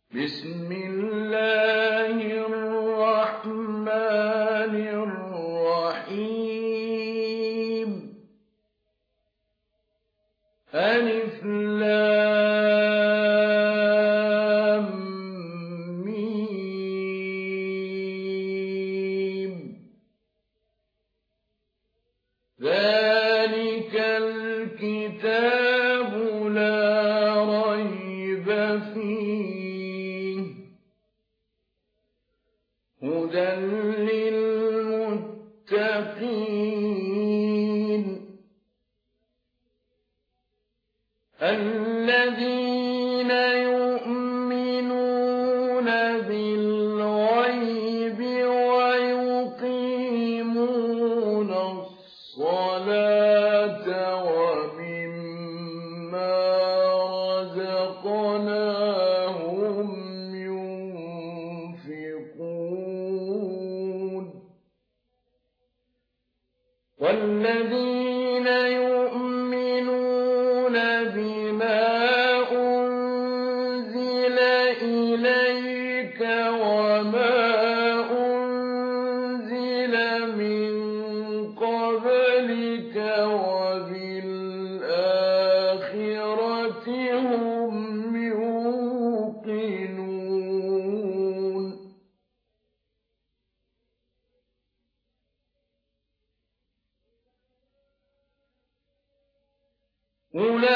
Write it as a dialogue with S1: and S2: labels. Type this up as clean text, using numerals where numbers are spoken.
S1: بسم الله الرحمن الرحيم ألف لام ميم ذلك الكتاب لا ريب فيه هدى للمتقين الذين يؤمنون بالغيب ويقيمون الصلاة ومما رزقناهم ينفقون والذين يؤمنون بما أنزل إليك وما أنزل من قبلك وبالآخرة هم يوقنون أولئك